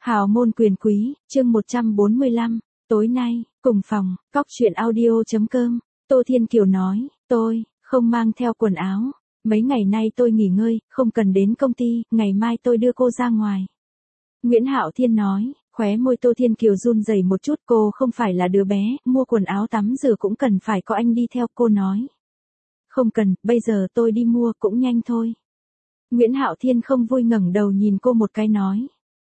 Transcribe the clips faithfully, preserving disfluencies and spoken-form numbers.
Hào môn quyền quý, chương một trăm bốn mươi lăm, tối nay, cùng phòng, cóc truyện audio.com, Tô Thiên Kiều nói, tôi, không mang theo quần áo, mấy ngày nay tôi nghỉ ngơi, không cần đến công ty, ngày mai tôi đưa cô ra ngoài. Nguyễn Hạo Thiên nói, khóe môi Tô Thiên Kiều run rẩy một chút, cô không phải là đứa bé, mua quần áo tắm rửa cũng cần phải có anh đi theo, cô nói. Không cần, bây giờ tôi đi mua cũng nhanh thôi. Nguyễn Hạo Thiên không vui ngẩng đầu nhìn cô một cái nói.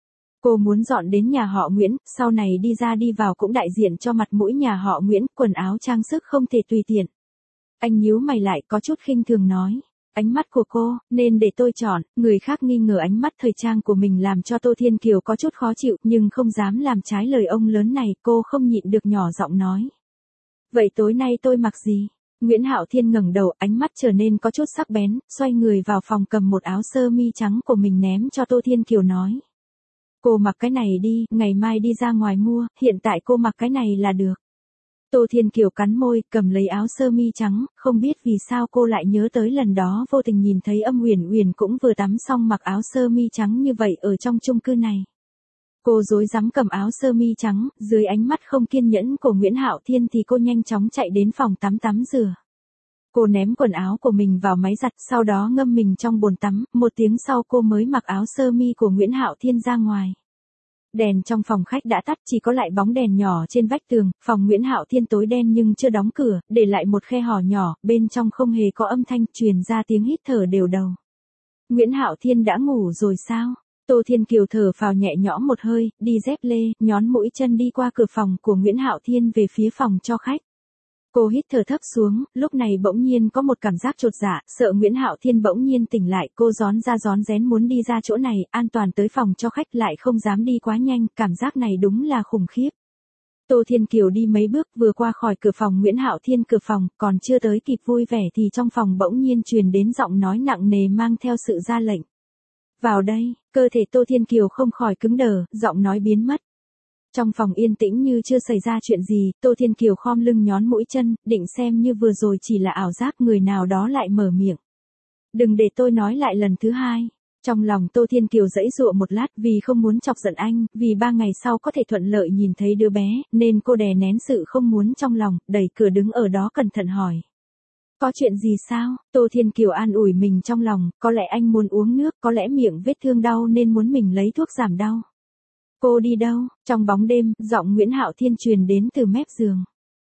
Cô muốn dọn đến nhà họ Nguyễn, sau này đi ra đi vào cũng đại diện cho mặt mũi nhà họ Nguyễn, quần áo trang sức không thể tùy tiện. Anh nhíu mày lại có chút khinh thường nói. Ánh mắt của cô, nên để tôi chọn, người khác nghi ngờ ánh mắt thời trang của mình làm cho Tô Thiên Kiều có chút khó chịu, nhưng không dám làm trái lời ông lớn này, cô không nhịn được nhỏ giọng nói. Vậy tối nay tôi mặc gì? Nguyễn Hạo Thiên ngẩng đầu, ánh mắt trở nên có chút sắc bén, xoay người vào phòng cầm một áo sơ mi trắng của mình ném cho Tô Thiên Kiều nói. Cô mặc cái này đi, ngày mai đi ra ngoài mua, hiện tại cô mặc cái này là được. Tô Thiên Kiều cắn môi, cầm lấy áo sơ mi trắng, không biết vì sao cô lại nhớ tới lần đó vô tình nhìn thấy Âm Uyển Uyển cũng vừa tắm xong mặc áo sơ mi trắng như vậy ở trong chung cư này. Cô rối rắm cầm áo sơ mi trắng, dưới ánh mắt không kiên nhẫn của Nguyễn Hạo Thiên thì cô nhanh chóng chạy đến phòng tắm tắm rửa. Cô ném quần áo của mình vào máy giặt, sau đó ngâm mình trong bồn tắm, một tiếng sau cô mới mặc áo sơ mi của Nguyễn Hạo Thiên ra ngoài. Đèn trong phòng khách đã tắt, chỉ có lại bóng đèn nhỏ trên vách tường, phòng Nguyễn Hạo Thiên tối đen nhưng chưa đóng cửa, để lại một khe hở nhỏ, bên trong không hề có âm thanh, truyền ra tiếng hít thở đều đầu. Nguyễn Hạo Thiên đã ngủ rồi sao? Tô Thiên Kiều thở phào nhẹ nhõm một hơi, đi dép lê, nhón mũi chân đi qua cửa phòng của Nguyễn Hạo Thiên về phía phòng cho khách. Cô hít thở thấp xuống, lúc này bỗng nhiên có một cảm giác chột dạ, sợ Nguyễn Hạo Thiên bỗng nhiên tỉnh lại, cô rón ra rón rén muốn đi ra chỗ này, an toàn tới phòng cho khách lại không dám đi quá nhanh, cảm giác này đúng là khủng khiếp. Tô Thiên Kiều đi mấy bước vừa qua khỏi cửa phòng Nguyễn Hạo Thiên, cửa phòng, còn chưa tới kịp vui vẻ thì trong phòng bỗng nhiên truyền đến giọng nói nặng nề mang theo sự ra lệnh. Vào đây, cơ thể Tô Thiên Kiều không khỏi cứng đờ, giọng nói biến mất. Trong phòng yên tĩnh như chưa xảy ra chuyện gì, Tô Thiên Kiều khom lưng nhón mũi chân, định xem như vừa rồi chỉ là ảo giác, người nào đó lại mở miệng. Đừng để tôi nói lại lần thứ hai. Trong lòng Tô Thiên Kiều giãy giụa một lát vì không muốn chọc giận anh, vì ba ngày sau có thể thuận lợi nhìn thấy đứa bé, nên cô đè nén sự không muốn trong lòng, đẩy cửa đứng ở đó cẩn thận hỏi. Có chuyện gì sao? Tô Thiên Kiều an ủi mình trong lòng, có lẽ anh muốn uống nước, có lẽ miệng vết thương đau nên muốn mình lấy thuốc giảm đau. Cô đi đâu? Trong bóng đêm, giọng Nguyễn Hạo Thiên truyền đến từ mép giường.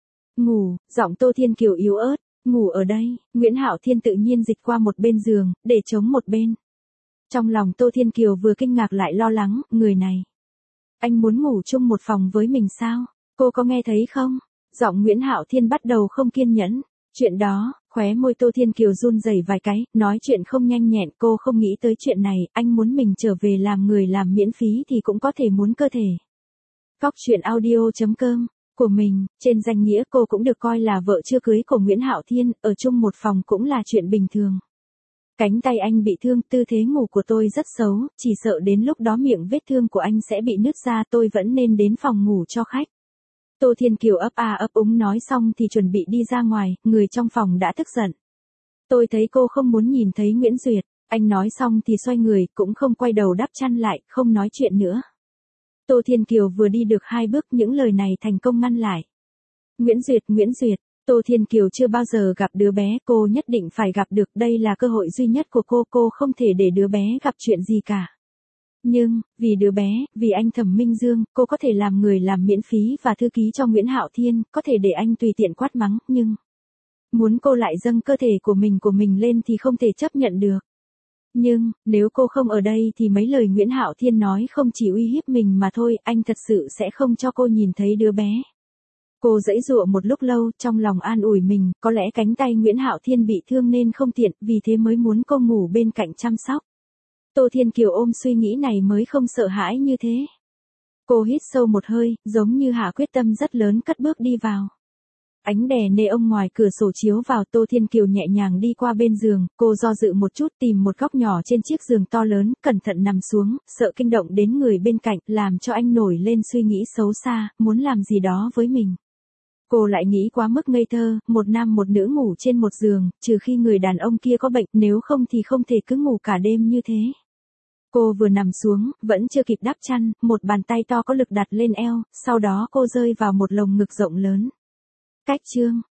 Ngủ, giọng Tô Thiên Kiều yếu ớt, ngủ ở đây. Nguyễn Hạo Thiên tự nhiên dịch qua một bên giường, để chống một bên. Trong lòng Tô Thiên Kiều vừa kinh ngạc lại lo lắng, người này. Anh muốn ngủ chung một phòng với mình sao? Cô có nghe thấy không? Giọng Nguyễn Hạo Thiên bắt đầu không kiên nhẫn. Chuyện đó, khóe môi Tô Thiên Kiều run rẩy vài cái, nói chuyện không nhanh nhẹn, cô không nghĩ tới chuyện này, anh muốn mình trở về làm người làm miễn phí thì cũng có thể muốn cơ thể. Cóc truyện audio.com, của mình, trên danh nghĩa cô cũng được coi là vợ chưa cưới của Nguyễn Hạo Thiên, ở chung một phòng cũng là chuyện bình thường. Cánh tay anh bị thương, tư thế ngủ của tôi rất xấu, chỉ sợ đến lúc đó miệng vết thương của anh sẽ bị nứt ra, tôi vẫn nên đến phòng ngủ cho khách. Tô Thiên Kiều ấp a ấp úng nói xong thì chuẩn bị đi ra ngoài, người trong phòng đã tức giận. Tôi thấy cô không muốn nhìn thấy Nguyễn Duyệt, anh nói xong thì xoay người, cũng không quay đầu đắp chăn lại, không nói chuyện nữa. Tô Thiên Kiều vừa đi được hai bước, những lời này thành công ngăn lại. Nguyễn Duyệt, Nguyễn Duyệt, Tô Thiên Kiều chưa bao giờ gặp đứa bé, cô nhất định phải gặp được, đây là cơ hội duy nhất của cô, cô không thể để đứa bé gặp chuyện gì cả. Nhưng, vì đứa bé, vì anh Thẩm Minh Dương, cô có thể làm người làm miễn phí và thư ký cho Nguyễn Hạo Thiên, có thể để anh tùy tiện quát mắng, nhưng muốn cô lại dâng cơ thể của mình của mình lên thì không thể chấp nhận được. Nhưng, nếu cô không ở đây thì mấy lời Nguyễn Hạo Thiên nói không chỉ uy hiếp mình mà thôi, anh thật sự sẽ không cho cô nhìn thấy đứa bé. Cô giãy giụa một lúc lâu, trong lòng an ủi mình, có lẽ cánh tay Nguyễn Hạo Thiên bị thương nên không tiện, vì thế mới muốn cô ngủ bên cạnh chăm sóc. Tô Thiên Kiều ôm suy nghĩ này mới không sợ hãi như thế. Cô hít sâu một hơi, giống như hạ quyết tâm rất lớn cất bước đi vào. Ánh đèn neon ngoài cửa sổ chiếu vào, Tô Thiên Kiều nhẹ nhàng đi qua bên giường, cô do dự một chút tìm một góc nhỏ trên chiếc giường to lớn, cẩn thận nằm xuống, sợ kinh động đến người bên cạnh, làm cho anh nổi lên suy nghĩ xấu xa, muốn làm gì đó với mình. Cô lại nghĩ quá mức ngây thơ, một nam một nữ ngủ trên một giường, trừ khi người đàn ông kia có bệnh, nếu không thì không thể cứ ngủ cả đêm như thế. Cô vừa nằm xuống, vẫn chưa kịp đắp chăn, một bàn tay to có lực đặt lên eo, sau đó cô rơi vào một lồng ngực rộng lớn. Cách chương